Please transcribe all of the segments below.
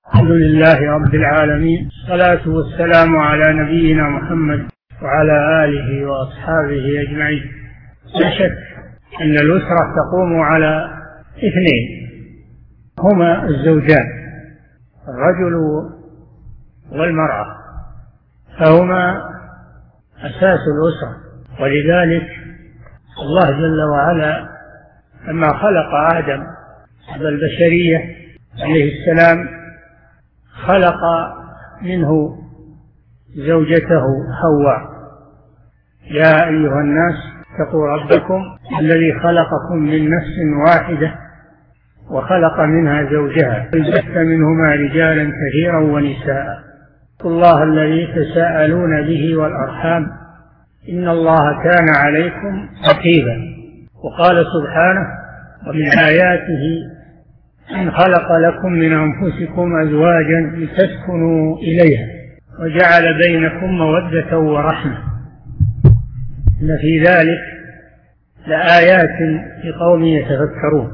الحمد لله رب العالمين، الصلاة والسلام على نبينا محمد وعلى آله وأصحابه أجمعين. لا شك أن الأسرة تقوم على اثنين، هما الزوجان الرجل والمرأة، فهما أساس الأسرة. ولذلك الله جل وعلا لما خلق آدم البشرية عليه السلام خلق منه زوجته حواء. يا أيها الناس اتقوا ربكم الذي خلقكم من نفس واحدة وخلق منها زوجها وبث منهما رجالا كثيرا ونساء. اتقوا الله الذي تساءلون به والأرحام إن الله كان عليكم رقيبا. وقال سبحانه: ومن آياته أن خلق لكم من أنفسكم أزواجا لتسكنوا إليها وجعل بينكم مودة ورحمة إن في ذلك لآيات لقوم يتفكرون.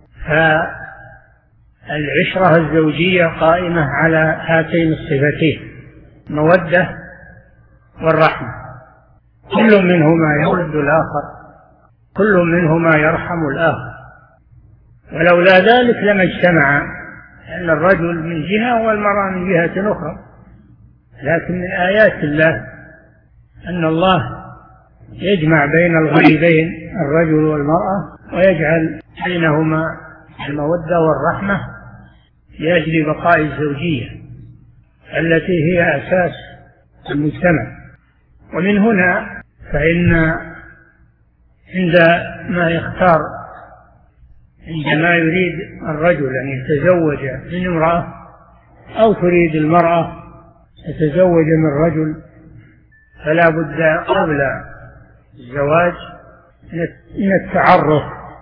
فالعشرة الزوجية قائمة على هاتين الصفتين، المودة والرحمة. كل منهما يولد الآخر، كل منهما يرحم الآخر، ولولا ذلك لما اجتمعا، لأن الرجل من جهة والمرأة من جهة أخرى. لكن من آيات الله أن الله يجمع بين الغريبين الرجل والمرأة ويجعل بينهما المودة والرحمة لأجل بقاء الزوجية التي هي أساس المجتمع. ومن هنا فإن عندما يريد الرجل أن يتزوج من امرأة أو تريد المرأة تتزوج من رجل، فلا بد قبل الزواج من التعرف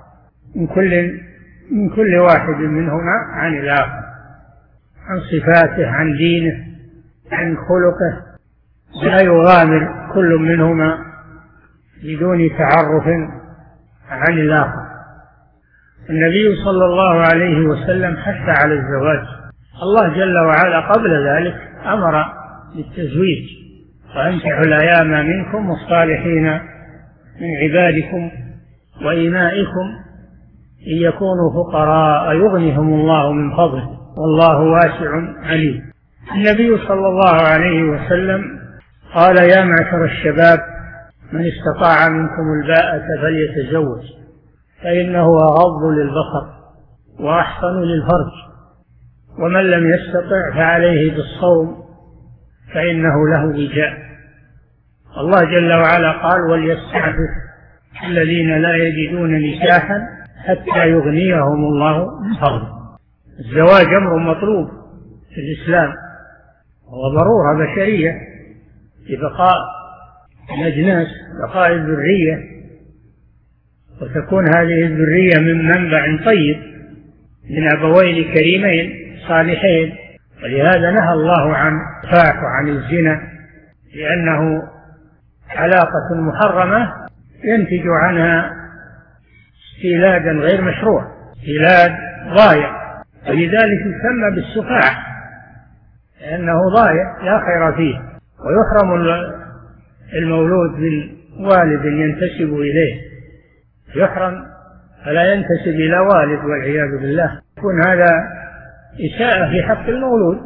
من كل واحد منهما عن الآخر، عن صفاته، عن دينه، عن خلقه. لا يغامر كل منهما بدون تعرف عن الآخر. النبي صلى الله عليه وسلم حث على الزواج. الله جل وعلا قبل ذلك أمر بالتزويج: وأنكحوا الأيام منكم والصالحين من عبادكم وإمائكم إن يكونوا فقراء يغنهم الله من فضله والله واسع عليم. النبي صلى الله عليه وسلم قال: يا معشر الشباب من استطاع منكم الباءة فليتزوج فإنه أغض للبصر وأحسن للفرج، ومن لم يستطع فعليه بالصوم فإنه له وجاء. الله جل وعلا قال: وليستعفف الذين لا يجدون نكاحا حتى يغنيهم الله من فضله. الزواج أمر مطلوب في الإسلام وهو ضرورة بشرية لبقاء الأجناس، بقاء الذرية، وتكون هذه الذرية من منبع طيب من أبوين كريمين صالحين. ولهذا نهى الله عن الفاحش وعن الزنا، لأنه علاقة محرمة ينتج عنها استيلادا غير مشروع، استيلاد ضايع، ولذلك يسمى بالسفاح لأنه ضايع لا خير فيه. ويحرم المولود من والد ينتسب إليه، يحرم فلا ينتسب إلى والد والعياذ بالله، يكون هذا إساءة في حق المولود.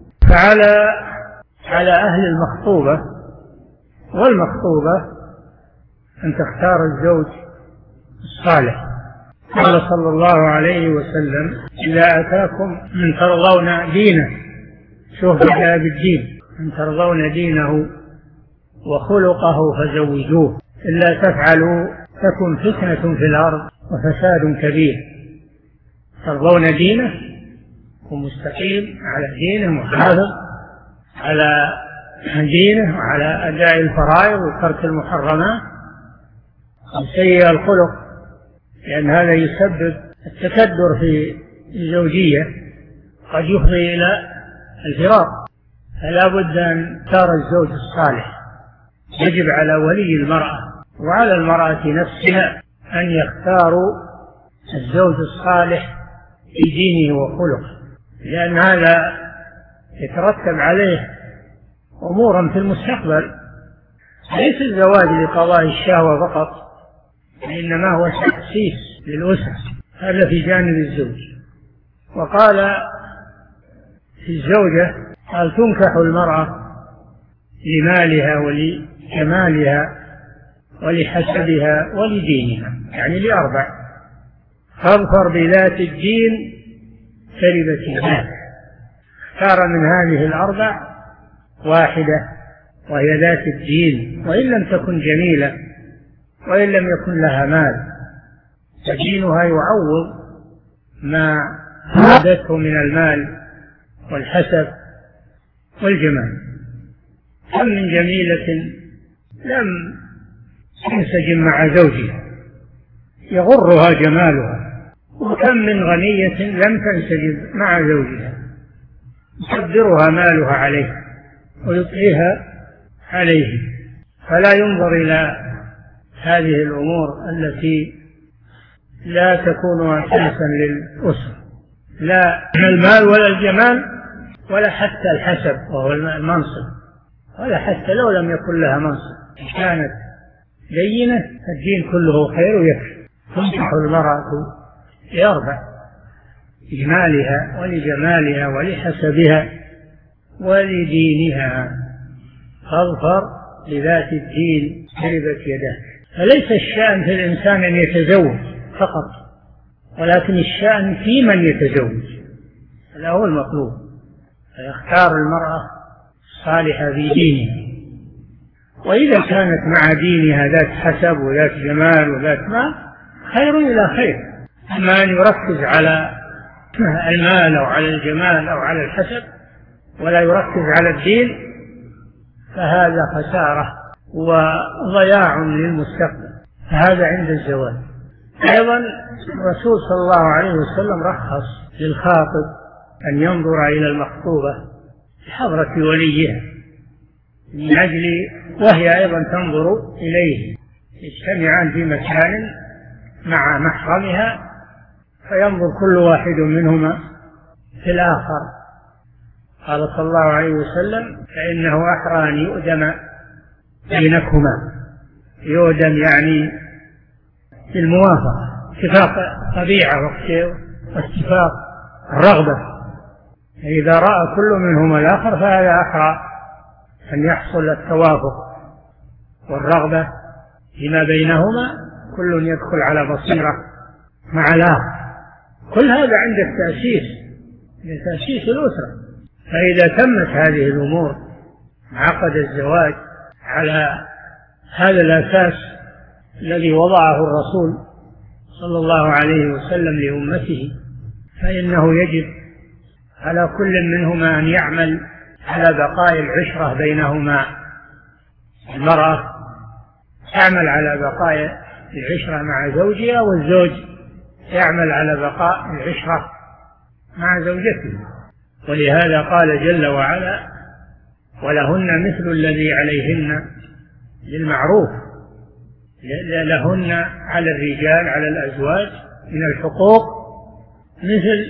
فعلى أهل المخطوبة والمخطوبة أن تختار الزوج الصالح. قال صلى الله عليه وسلم: إذا أتاكم من ترضون دينه، شوف جاء بالدين، من ترضون دينه وخلقه فزوجوه، إلا تفعلوا تكن فتنة في الأرض وفساد كبير. ترضون دينه ومستقيم على دينه محافظ على دينه وعلى أداء الفرائض وترك المحرمات وسيء الخلق، لأن هذا يسبب التكدر في الزوجية، قد يفضي إلى الفراق. فلا بد أن تختار الزوج الصالح. يجب على ولي المرأة وعلى المرأة نفسها أن يختاروا الزوج الصالح في دينه وخلقه، لأن هذا يترتب عليه أمورا في المستقبل، ليس الزواج لقضاء الشهوة فقط، إنما هو تأسيس للأسرة. هذا في جانب الزوج. وقال في الزوجة: قال: تنكح المرأة لمالها ولجمالها ولحسبها ولدينها، يعني لأربع: فاظفر بذات الدين تربت يداك. اختار من هذه الأربع واحدة وهي ذات الدين، وإن لم تكن جميلة وإن لم يكن لها مال، فدينها يعوض ما فقدته من المال والحسب والجمال. كم من جميلة لم تنسجم مع زوجها يغرها جمالها، وكم من غنية لم تنسجم مع زوجها يقدرها مالها عليه ويطغيها عليه. فلا ينظر إلى هذه الأمور التي لا تكون أساسا للأسرة، لا المال ولا الجمال ولا حتى الحسب وهو المنصب، ولا حتى لو لم يكن لها منصب، كانت دينة الدين كله خير ويكفي. تنكح المرأة لأربع: لمالها ولجمالها ولحسبها ولدينها، فاظفر بذات الدين تربت يداك. فليس الشأن في الإنسان أن يتزوج فقط، ولكن الشأن في من يتزوج، هذا هو المطلوب. فيختار المرأة الصالحة في دينها، وإذا كانت مع دينها ذات حسب وذات جمال وذات مال خير إلى خير. أما أن يركز على المال أو على الجمال أو على الحسب ولا يركز على الدين فهذا خسارة وضياع للمستقبل. هذا عند الزواج. أيضا الرسول صلى الله عليه وسلم رخص للخاطب أن ينظر إلى المخطوبة بحضرة وليها، من أجل وهي أيضا تنظر إليه، يجتمعان في مكان مع محرمها فينظر كل واحد منهما في الآخر. قال صلى الله عليه وسلم: فإنه أحرى أن يؤدم بينكما. يؤدم يعني بالموافقة، اتفاق طبيعة واتفاق الرغبة. إذا رأى كل منهما الآخر فهذا أحرى أن يحصل التوافق والرغبة فيما بينهما، كل يدخل على بصيرة مع الآخر. كل هذا عند تأسيس الأسرة. فإذا تمت هذه الأمور عقد الزواج على هذا الأساس الذي وضعه الرسول صلى الله عليه وسلم لأمته، فإنه يجب على كل منهما أن يعمل على بقاء العشرة بينهما. المرأة تعمل على بقاء العشرة مع زوجها، والزوج يعمل على بقاء العشرة مع زوجته. ولهذا قال جل وعلا: ولهن مثل الذي عليهن بالمعروف. لهن على الرجال على الأزواج من الحقوق مثل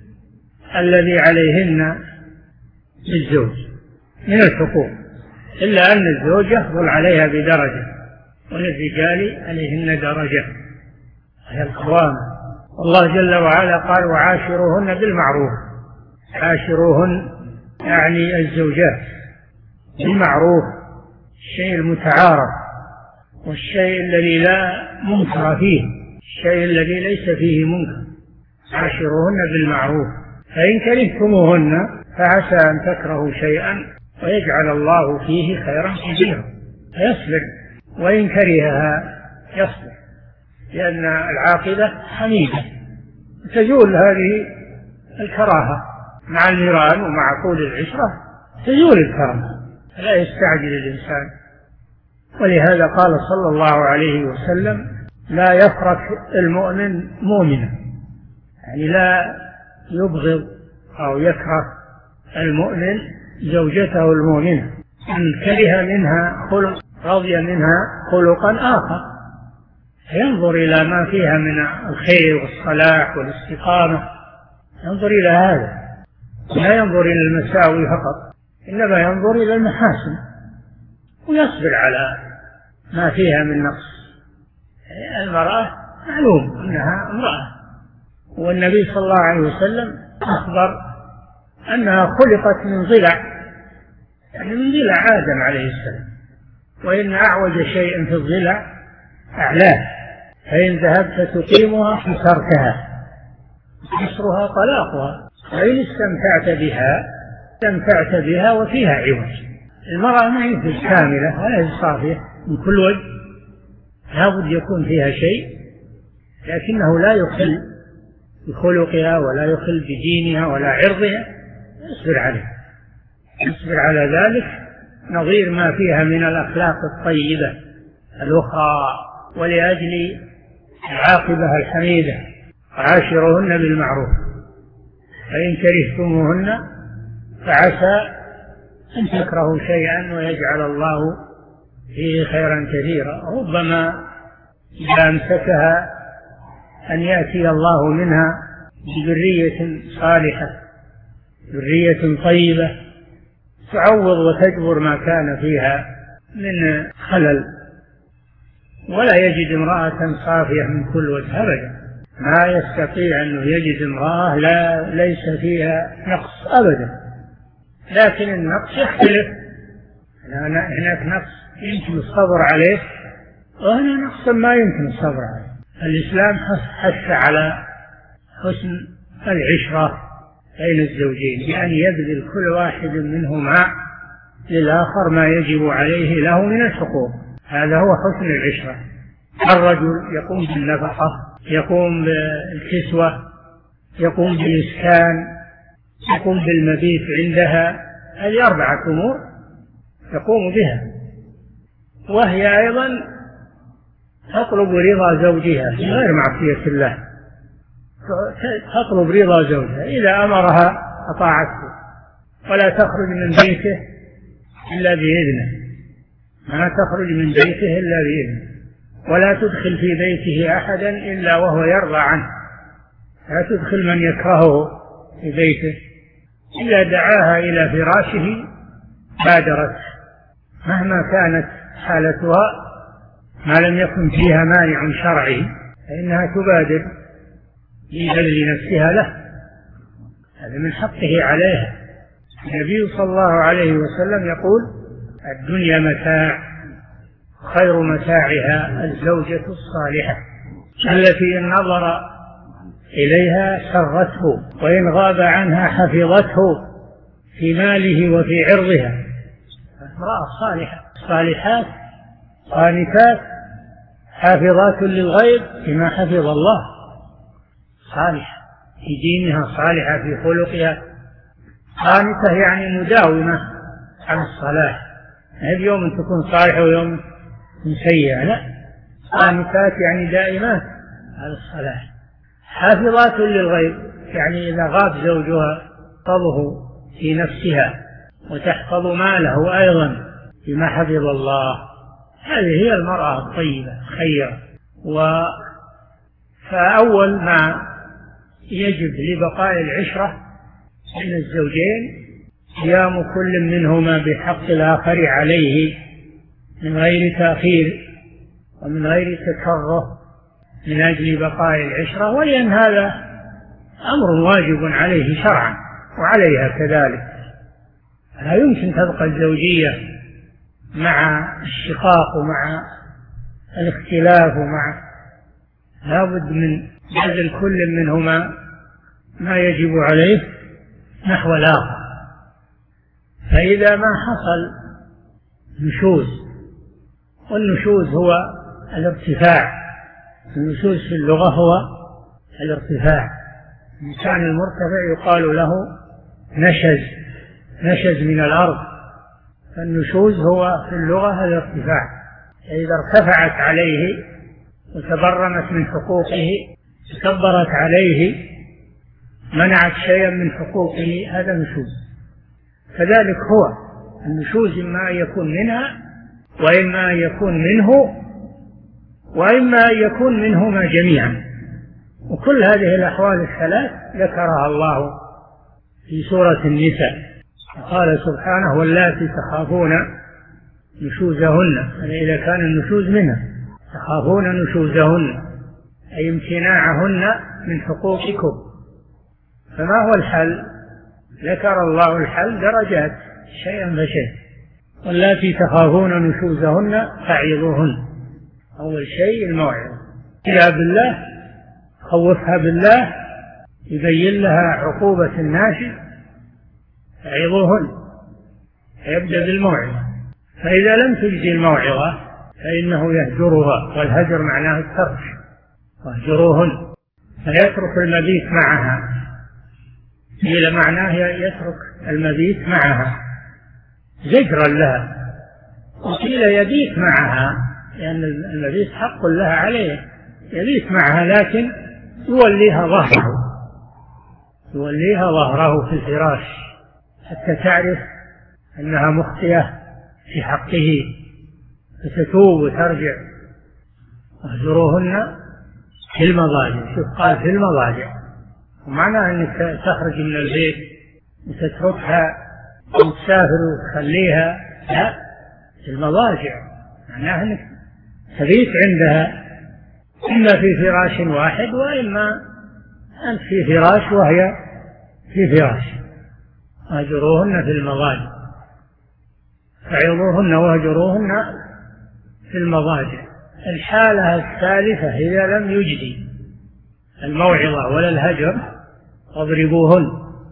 الذي عليهن للزوج من الحقوق، إلا أن الزوج يفضل عليها بدرجة، وللرجال عليهن درجة، هي القوامة. الله جل وعلا قال: وعاشروهن بالمعروف. عاشروهن يعني الزوجات بالمعروف، الشيء المتعارف والشيء الذي لا منكر فيه، الشيء الذي ليس فيه منكر. عاشروهن بالمعروف، فإن كرهتموهن فعسى أن تكرهوا شيئا ويجعل الله فيه خيرا كثيرا، فيصبر، وإن كرهها يصبر، لأن العاقبة حميدة. تزول هذه الكراهة مع النيران ومع طول العشرة، تزول الكراهة، لا يستعجل الإنسان. ولهذا قال صلى الله عليه وسلم: لا يفرق المؤمن مؤمنا، يعني لا يبغض أو يكره المؤمن زوجته المؤمنة، إن كره منها خلق رضي منها خلقا آخر، ينظر إلى ما فيها من الخير والصلاح والاستقامة، ينظر إلى هذا لا ينظر إلى المساوي فقط، إنما ينظر إلى المحاسن ويصبر على ما فيها من نقص. المرأة معلوم أنها امرأة، والنبي صلى الله عليه وسلم أخبر أنها خلقت من ضلع، يعني من ضلع آدم عليه السلام، وإن أعوج شيء في الضلع أعلاه، فإن ذهبت تقيمها كسرتها، كسرها طلاقها، وإن استمتعت بها وفيها عوج. المرأة ما هي كاملة ولا هي صافية من كل وجه، لابد يكون فيها شيء، لكنه لا يخل بخلقها ولا يخل بدينها ولا عرضها، يصبر على ذلك نظير ما فيها من الأخلاق الطيبة الأخرى، ولأجل العاقبة الحميدة. عاشروهن بالمعروف، فإن كرهتموهن فعسى أن تكرهوا شيئا ويجعل الله فيه خيرا كثيرا. ربما إذا أمسكها أن يأتي الله منها بذرية صالحة، ذرية طيبة تعوض وتجبر ما كان فيها من خلل، ولا يجد امرأة صافية من كل وجه أبدا، ما يستطيع أنه يجد امرأة ليس فيها نقص أبدا، لكن النقص يختلف، هناك نقص يمكن الصبر عليه، وهنا نقص ما يمكن الصبر عليه. الإسلام حث على حسن العشرة بين الزوجين، بأن يبذل كل واحد منهما للآخر ما يجب عليه له من الحقوق، هذا هو حسن العشرة. الرجل يقوم بالنفقة، يقوم بالكسوة، يقوم بالإسكان، يقوم بالمبيت عندها، هذه 4 أمور يقوم بها، وهي أيضا تطلب رضا زوجها من غير معصية الله، تطلب رضا زوجها، إذا أمرها أطاعته، ولا تخرج من بيته إلا بإذنه، ما تخرج من بيته إلا بإذنه، ولا تدخل في بيته أحدا إلا وهو يرضى عنه، لا تدخل من يكرهه في بيته، إذا دعاها إلى فراشه بادرت مهما كانت حالتها، ما لم يكن فيها مانع شرعي فإنها تبادر لذل نفسها له، هذا من حقه عليها. النبي صلى الله عليه وسلم يقول: الدنيا متاع، خير متاعها الزوجة الصالحة التي إن نظر إليها سرته، وإن غاب عنها حفظته في ماله وفي عرضها. امرأة صالحة، صالحات قانتات حافظات للغيب بما حفظ الله، صالحة في دينها، صالحة في خلقها، قانتة يعني مداومة على الصلاح، هذا يوم تكون صالحة ويوم سيئة، لا، قانتات يعني دائمات على الصلاح. حافظات للغيب يعني إذا غاب زوجها تحفظه في نفسها وتحفظ ماله أيضا بما حفظ الله، هذه هي المرأة الطيبة خيرة. فأول ما يجب لبقاء العشرة بين الزوجين قيام كل منهما بحق الآخر عليه من غير تأخير ومن غير تكره من أجل بقاء العشرة، ولأن هذا أمر واجب عليه شرعا وعليها كذلك. لا يمكن تبقى الزوجية مع الشقاق ومع الاختلاف لابد من بذل كل منهما ما يجب عليه نحو الآخر. فإذا ما حصل نشوز، والنشوز هو الارتفاع، النشوز في اللغة هو الارتفاع، الإنسان المرتفع يقال له نشز من الأرض، فالنشوز هو في اللغة الارتفاع. إذا ارتفعت عليه وتبرمت من حقوقه، تكبرت عليه، منعت شيئا من حقوقه، هذا نشوز. كذلك هو النشوز إما يكون منها وإما يكون منه وإما يكون منهما جميعا، وكل هذه الأحوال الثلاث ذكرها الله في سورة النساء. قال سبحانه واللاتي تخافون نشوزهن، إذا كان النشوز منها تخافون نشوزهن أي امتناعهن من حقوقكم. فما هو الحل؟ ذكر الله الحل درجات شيئا فشيء. واللاتي تخافون نشوزهن فعظوهن. أول شيء الموعظة، إلا بالله، خوفها بالله، يبين لها عقوبة الناشئ، فعظوهن، يبدأ بالموعظة. فإذا لم تجزي الموعظة فإنه يهجرها، والهجر معناه الترك، واهجروهن، فيترك المبيت معها. إلى معناه يترك المبيت معها زجرا لها، وقيل يبيت معها لأن المبيت حق لها عليه، يبيت معها لكن يوليها ظهره في الفراش حتى تعرف أنها مخطئة في حقه فتتوب وترجع. واهجروهن في المضاجع. شوف قال في المضاجع، ومعنى أنك تخرج من البيت وتتركها وتسافر وتخليها، لا، في المضاجع معناه أنك تبيت عندها، إما في فراش واحد وإما أنت في فراش وهي في فراش. واهجروهن في المضاجع، فعظوهن واهجروهن في المضاجع. الحالة الثالثة إذا لم يجدي الموعظة ولا الهجر واضربوهن،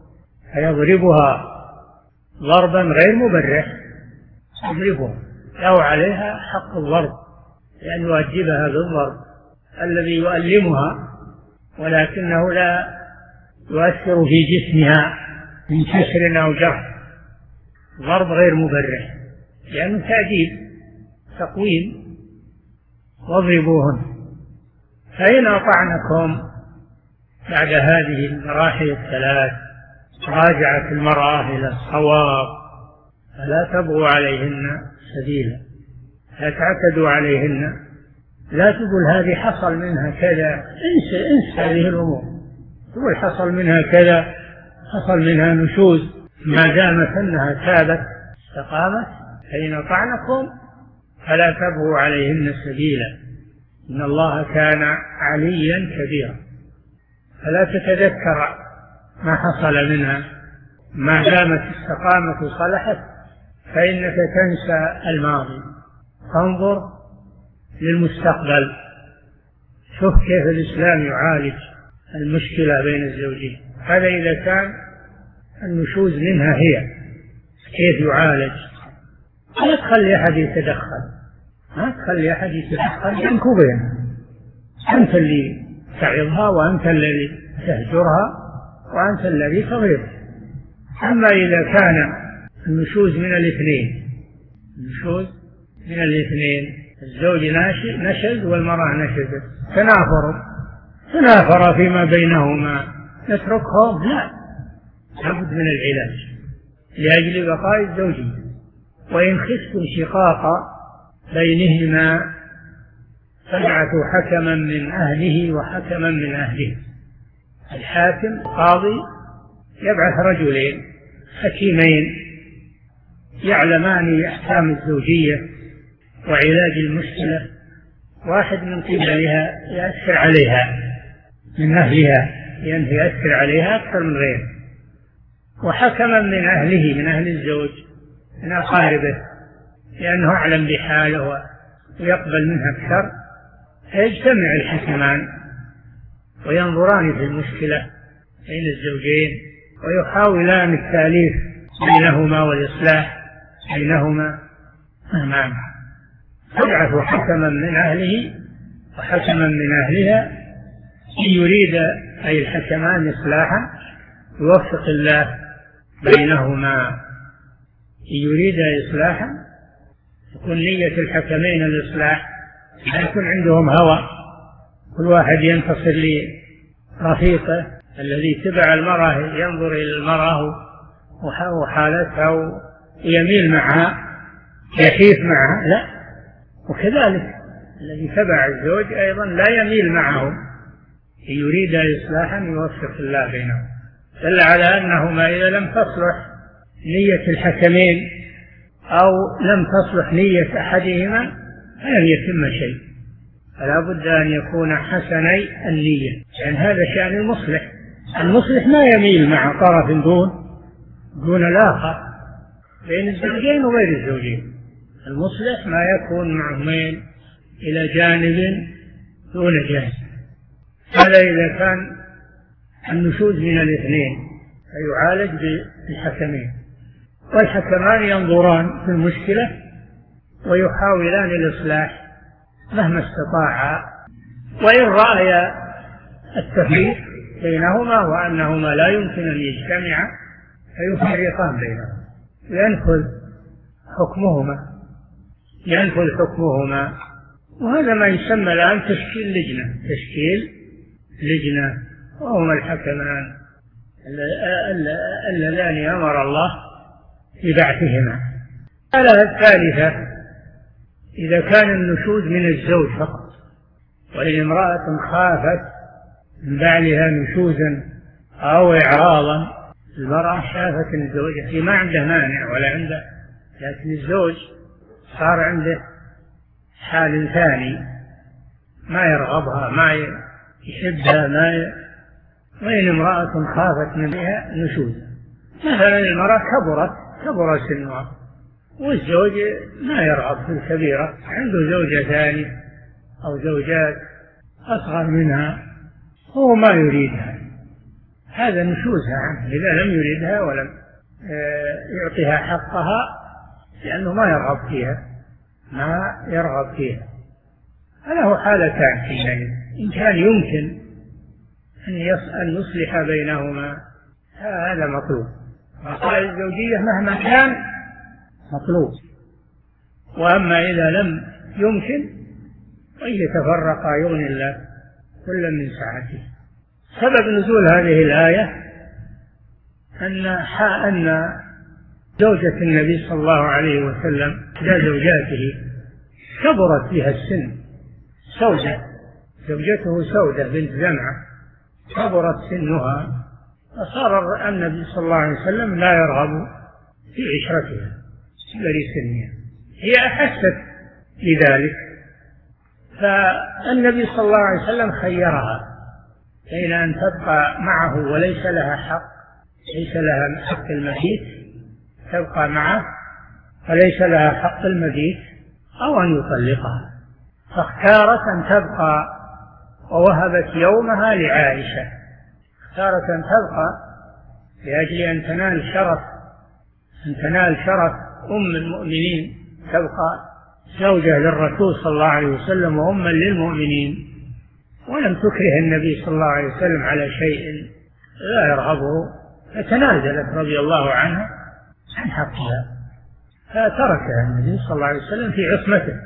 فيضربها ضربا غير مبرح، يضربها لو عليها حق الضرب، لأن يؤدبها بالضرب الذي يؤلمها ولكنه لا يؤثر في جسمها من كسر أو جرح، ضرب غير مبرح لأنه تأديب تقويم. واضربوهن. فإن أطعنكم بعد هذه المراحل الثلاث راجعت المرأة إلى الصواب فلا تبغوا عليهن سبيلا، لا تعتدوا عليهن، لا تقول هذه حصل منها كذا، انسى هذه الأمور، تقول حصل منها كذا، حصل منها نشوز، ما دامت أنها تابت استقامت. فإن أطعنكم فلا تبغوا عليهن سبيلا إن الله كان عليا كبيرا. فلا تتذكر ما حصل منها، ما دامت استقامت وصلحت فإنك تنسى الماضي، تنظر للمستقبل. شوف كيف الإسلام يعالج المشكلة بين الزوجين. هذا إذا كان النشوز منها هي، كيف يعالج؟ لا تخلي أحد يتدخل، ما تخلي أحد يتدخل بينك وبينها، أنت اللي تعظها وأنت الذي تهجرها وأنت الذي تغيرها. أما إذا كان النشوز من الاثنين، النشوز من الاثنين، الزوج نشز والمرأة نشزت، تنافر فيما بينهما، نتركهم؟ لا، لابد من العلاج لأجل بقاء الزوجية. وإن خفتم شقاق بينهما فابعثوا حكما من أهله وحكما من أهله. الحاكم قاضي يبعث رجلين حكيمين يعلمان أحكام الزوجية وعلاج المشكلة، واحد من قبلها يأثر عليها من أهلها لأنه يأثر عليها أكثر من غيره، وحكما من أهله من أهل الزوج من أقاربه لأنه أعلم بحاله ويقبل منها أكثر. فيجتمع الحكمان وينظران في المشكلة بين الزوجين ويحاولان التأليف بينهما والإصلاح بينهما. نعم، يبعث حكما من أهله وحكما من أهلها إن يريد أي الحكمان إصلاحا يوفق الله بينهما. إن يريد إصلاحا تكون نية الحكمين الإصلاح، لا يكون عندهم هوى، كل واحد ينتصر لرفيقه الذي تبع المرأة، ينظر إلى المرأة وحالتها ويميل معها يحيف معها، لا. وكذلك الذي تبع الزوج أيضا لا يميل معه، إن يريد إصلاحا يوفق الله بينهم. دل على أنهما إذا لم تصلح نية الحكمين أو لم تصلح نية أحدهما فلم يتم شيء، فلا بد أن يكون حسني النية، لأن هذا شأن المصلح. المصلح ما يميل مع طرف دون الآخر بين الزوجين وغير الزوجين. المصلح ما يكون معه ميل إلى جانب دون جانب. هذا إذا كان النشوز من الاثنين فيعالج بالحكمين، والحكمان ينظران في المشكلة ويحاولان الإصلاح مهما استطاعا، وإن رأي التفريق بينهما وأنهما لا يمكن أن يجتمعا فيفرقان بينهما، ينفذ حكمهما. وهذا ما يسمى الآن تشكيل لجنة، وهما الحكمان اللذان أمر الله ببعثهما. الآية الثالثة: إذا كان النشوز من الزوج فقط، وإن امرأة خافت من بعلها نشوزا أو إعراضا، المرأة شافت أن زوجها ما عنده مانع ولا عنده، لكن الزوج صار عنده حال ثاني ما يرغبها ما يحبها وإن امرأة خافت من بها نشوزا، مثلا المرأة كبر سنها والزوج ما يرغب في الكبيرة، عنده زوجة ثاني أو زوجات أصغر منها هو ما يريدها، هذا نشوزها عنه إذا لم يريدها ولم يعطيها حقها، لأنه ما يرغب فيها. هذا هو حالتان حينئذ، إن كان يمكن أن يصلح بينهما هذا مطلوب، مسائل الزوجية مهما كان مطلوب. وأما إذا لم يمكن أن يتفرقا يغني الله كل من سعته. سبب نزول هذه الآية أن زوجة النبي صلى الله عليه وسلم زوجاته كبرت بها السن، زوجته سودة بنت زمعة كبرت سنها، فصار النبي صلى الله عليه وسلم لا يرغب في عشرتها لسنها، هي أحست لذلك، فالنبي صلى الله عليه وسلم خيرها بين أن تبقى معه وليس لها حق المبيت، تبقى معه فليس لها حق المبيت، أو أن يطلقها، فاختارت أن تبقى ووهبت يومها لعائشة، اختارت أن تبقى لأجل أن تنال شرف أم المؤمنين، تبقى زوجة للرسول صلى الله عليه وسلم وأما للمؤمنين، ولم تكره النبي صلى الله عليه وسلم على شيء لا يرغبه، فتنازلت رضي الله عنها عن حقها، فتركها النبي صلى الله عليه وسلم في عصمته،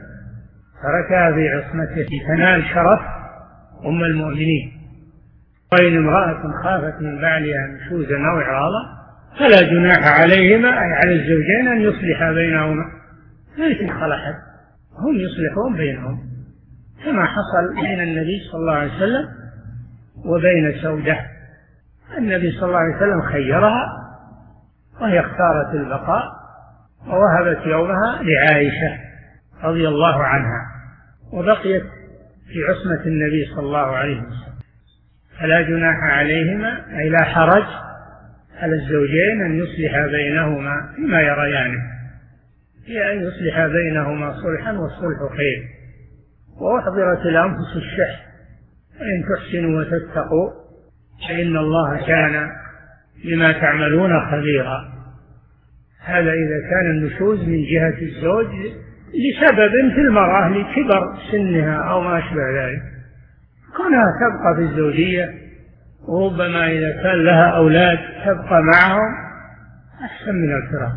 تنال شرف أم المؤمنين. وإن امرأة خافت من بعلها نشوزا أو إعراضا فلا جناح عليهما، أي على الزوجين، أن يصلحا بينهما، ليس خلحت، هم يصلحون بينهم، كما حصل بين النبي صلى الله عليه وسلم وبين سودة. النبي صلى الله عليه وسلم خيرها وهي اختارت البقاء ووهبت يومها لعائشة رضي الله عنها، وبقيت في عصمة النبي صلى الله عليه وسلم. فلا جناح عليهما، أي لا حرج على الزوجين أن يصلح بينهما فيما يريانه، هي أن يصلح بينهما صلحا، والصلح خير. وأحضرت الأنفس الشح، وإن تحسنوا وتتقوا فإن الله كان بما تعملون خبيرا. هذا إذا كان النشوز من جهة الزوج لسبب في المرأة لكبر سنها أو ما أشبه ذلك، كونها تبقى في الزوجية، وربما إذا كان لها أولاد تبقى معهم أحسن من الفراق،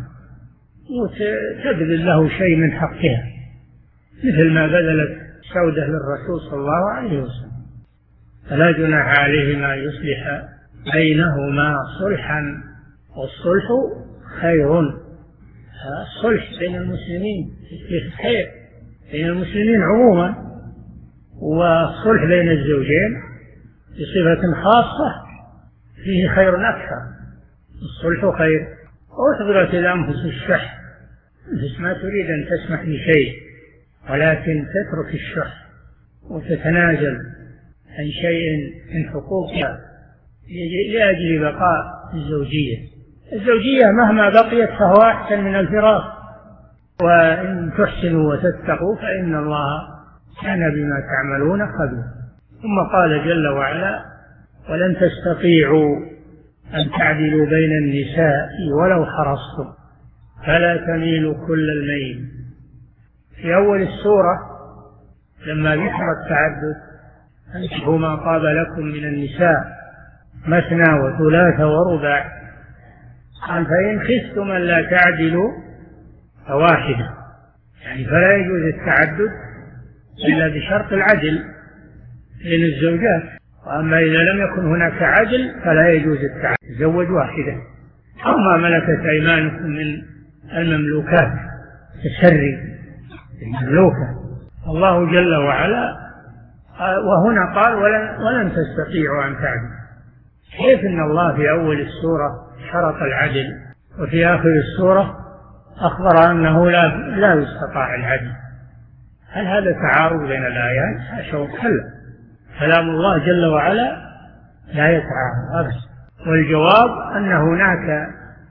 وتبذل له شيء من حقها مثل ما بذلت سودة للرسول صلى الله عليه وسلم. فلا جناح عليهما يصلح بينهما صلحا، والصلح خير. الصلح بين المسلمين فيه خير بين المسلمين عموما، والصلح بين الزوجين بصفة خاصة فيه خير أكثر، الصلح خير. وأحضرت الأنفس الشح، النفس ما تريد أن تسمح بشيء ولكن تترك الشح وتتنازل عن شيء من حقوقها لأجل بقاء الزوجية. الزوجية مهما بقيت فهو أحسن من الفراق، وإن تحسنوا وتتقوا فإن الله كان بما تعملون خبيرا. ثم قال جل وعلا: ولن تستطيعوا أن تعدلوا بين النساء ولو حرصتم فلا تميلوا كل الميل. في أول السورة لما ذكر التعدد: فانكحوا ما طاب لكم من النساء مثنى وثلاث ورباع، قال: فإن خفتم أن لا تعدلوا فواحدة، يعني فلا يجوز التعدد إلا بشرط العدل بين الزوجات. وأما إذا لم يكن هناك عدل فلا يجوز التعدد، تزوج واحدة أو ما ملكت أيمانكم من المملوكات، تسري المملوكة. الله جل وعلا وهنا قال: ولن تستطيعوا أن تعدلوا. كيف إن الله في أول السورة شرط العدل وفي آخر السورة أخبر أنه لا يستطاع العدل؟ هل هذا تعارض بين الآيات؟ حاشا وكلا، كلام الله جل وعلا لا يتعارض أبدا. والجواب أن هناك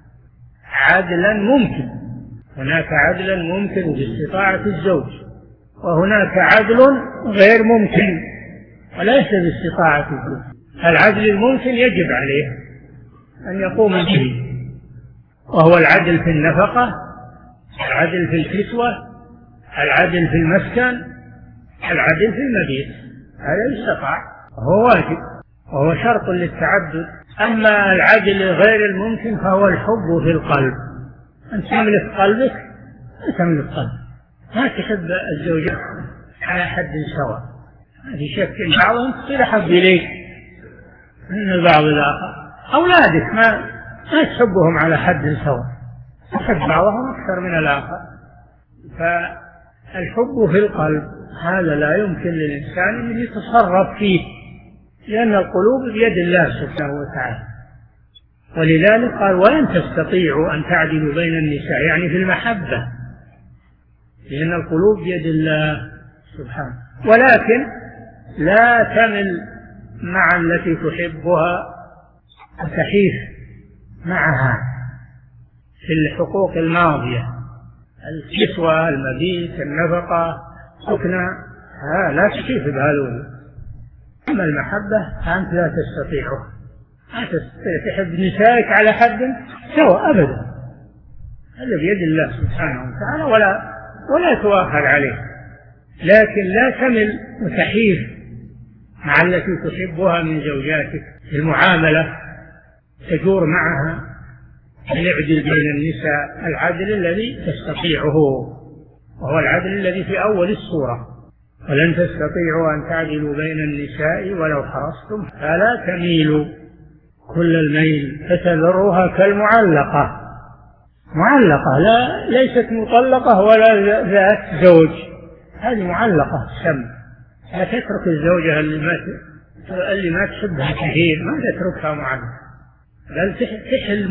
عدلا ممكن، هناك عدلا ممكن باستطاعة الزوج، وهناك عدل غير ممكن وليس باستطاعة الزوج. العدل الممكن يجب عليه أن يقوم به، وهو العدل في النفقة، العدل في الكسوة، العدل في المسكن، العدل في المبيت، هذا يستطاع وهو واجب وهو شرط للتعدد. أما العدل غير الممكن فهو الحب في القلب، أن تملك قلبك، أن تملك قلبك، ما تحب الزوجة على حد سواء. ما في شك إن بعضهم تصير أحب إليك من البعض الآخر. أولادك ما تحبهم على حد سواء، تحب بعضهم أكثر من الآخر. فالحب في القلب هذا لا يمكن للإنسان أن يتصرف فيه، لأن القلوب بيد الله سبحانه وتعالى. ولذلك قال: ولن تستطيعوا أن تعدلوا بين النساء، يعني في المحبة، لأن القلوب بيد الله سبحانه. ولكن لا تمل مع التي تحبها وتحيف معها في الحقوق الماضية، الكسوة، المبيت، النفقة، سكنى، لا تحيف بهذول. أما المحبة فأنت لا تستطيعه، لا تستطيع تحب نسائك على حد سواء أبدا، هذا بيد الله سبحانه وتعالى ولا تؤاخذ عليه. لكن لا تمل وتحيف مع التي تحبها من زوجاتك في المعاملة، تجور معها، العدل بين النساء، العدل الذي تستطيعه وهو العدل الذي في أول السورة: ولن تستطيعوا أن تعدلوا بين النساء ولو حرصتم فلا تميلوا كل الميل فتذروها كالمعلقة. معلقة ليست مطلقة ولا ذات زوج، هذه معلقة سم. لا تترك الزوجة اللي ما تحبها كثير، ما تتركها معلقة، بل تحل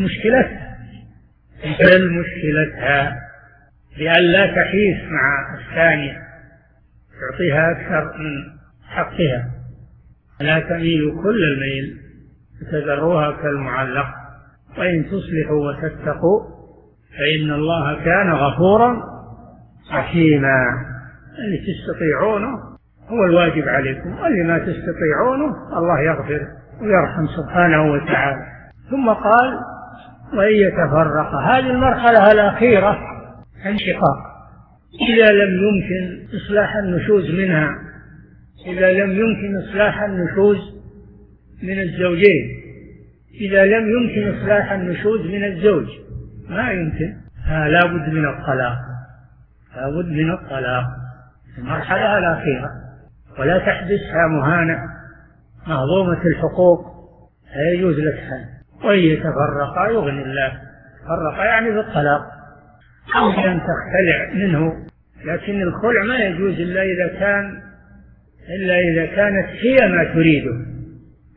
مشكلتها بأن لا تحيف مع الثانية، تعطيها أكثر من حقها. لا تميلوا كل الميل فتذروها كالمعلق، وإن تصلحوا وتتقوا فإن الله كان غفورا رحيما. اللي تستطيعونه هو الواجب عليكم، واللي ما تستطيعونه الله يغفر ويرحم سبحانه وتعالى. ثم قال: وإن يتفرق، هذه المرحلة الأخيرة انشقاق، إذا لم يمكن إصلاح النشوز منها، إذا لم يمكن إصلاح النشوز من الزوجين، إذا لم يمكن إصلاح النشوز من الزوج، ما يمكن، لا بد من الطلاق، لا بد من الطلاق المرحلة الأخيرة، ولا تحبسها مهانة مهضومة الحقوق، لا يجوز لك حل. وإن يتفرقا يغني الله، فرق يعني بالطلاق، أو أن تختلع منه، لكن الخلع ما يجوز إلا إذا كانت هي ما تريده،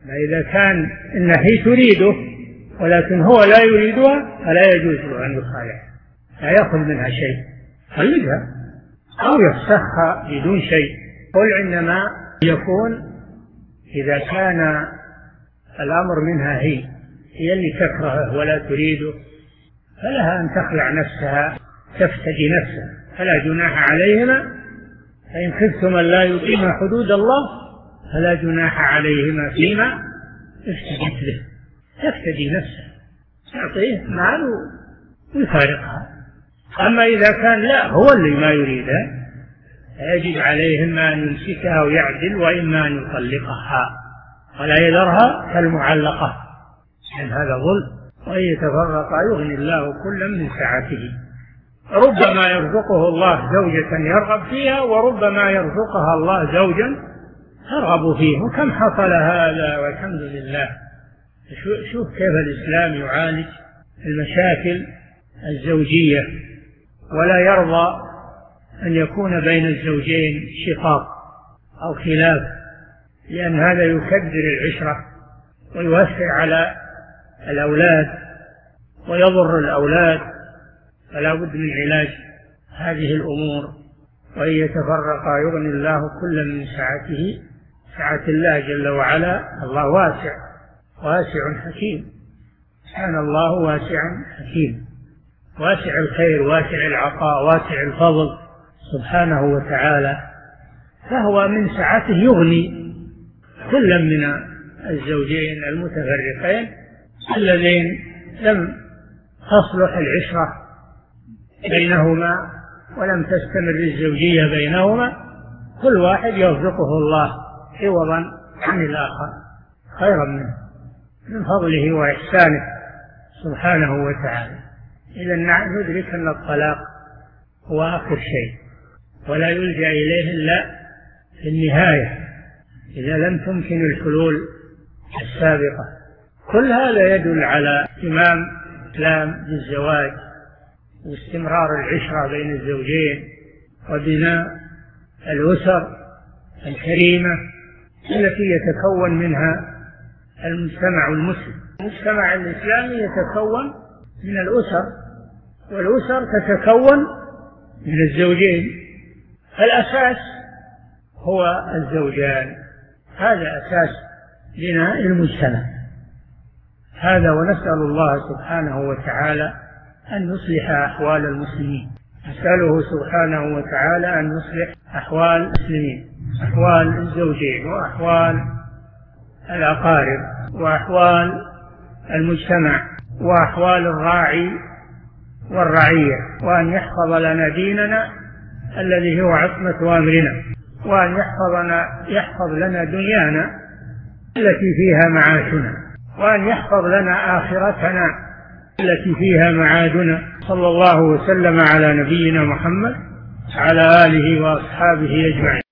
إذا كان إن هي تريده ولكن هو لا يريدها فلا يجوز له أن يخالعها، لا يأخذ منها شيء، خليها أو يفسخها بدون شيء. قل إنما يكون إذا كان الأمر منها هي اللي تكرهه ولا تريده فلها أن تخلع نفسها، تفتدي نفسها، فلا جناح عليهما، فإن خفتم أن لا يقيم حدود الله فلا جناح عليهما فيما افتدت به، تفتدي نفسها، تعطيه مال ويفارقها. أما إذا كان لا هو اللي ما يريدها يجب عليهما أن يمسكها ويعدل، وإما أن يطلقها ولا يذرها كالمعلقة، لأن هذا ظلم. وإن يتفرقا يغني الله كلا من سعته. ربما يرزقه الله زوجة يرغب فيها، وربما يرزقها الله زوجا ترغب فيه، وكم حصل هذا والحمد لله. شوف كيف الإسلام يعالج المشاكل الزوجية، ولا يرضى أن يكون بين الزوجين شقاق أو خلاف، لأن هذا يكدر العشرة ويوسع على الأولاد ويضر الأولاد، فلا بد من علاج هذه الأمور. وإن يتفرقا يغني الله كلا من سعته، سعة الله جل وعلا. الله واسع حكيم، كان الله واسعا حكيم، واسع الخير، واسع العطاء، واسع الفضل سبحانه وتعالى، فهو من سعته يغني كلا من الزوجين المتفرقين اللذين لم تصلح العشرة بينهما ولم تستمر الزوجية بينهما، كل واحد يرزقه الله عوضا عن الآخر خيرا منه من فضله وإحسانه سبحانه وتعالى. إذا ندرك أن الطلاق هو آخر شيء، ولا يلجأ إليه إلا في النهاية إذا لم تمكن الحلول السابقة. كل هذا يدل على اهتمام الإسلام بالزواج واستمرار العشرة بين الزوجين وبناء الأسر الكريمة التي يتكون منها المجتمع المسلم. المجتمع الإسلامي يتكون من الأسر، والأسر تتكون من الزوجين. الأساس هو الزوجان، هذا أساس بناء المجتمع هذا. ونسأل الله سبحانه وتعالى أن يصلح أحوال المسلمين، نسأله سبحانه وتعالى أن يصلح أحوال المسلمين، أحوال الزوجين وأحوال الأقارب وأحوال المجتمع وأحوال الراعي والرعية، وأن يحفظ لنا ديننا الذي هو عصمة أمرنا، وأن يحفظ لنا دنيانا التي فيها معاشنا، وأن يحفظ لنا آخرتنا التي فيها معادنا. صلى الله وسلم على نبينا محمد وعلى آله وأصحابه أجمعين.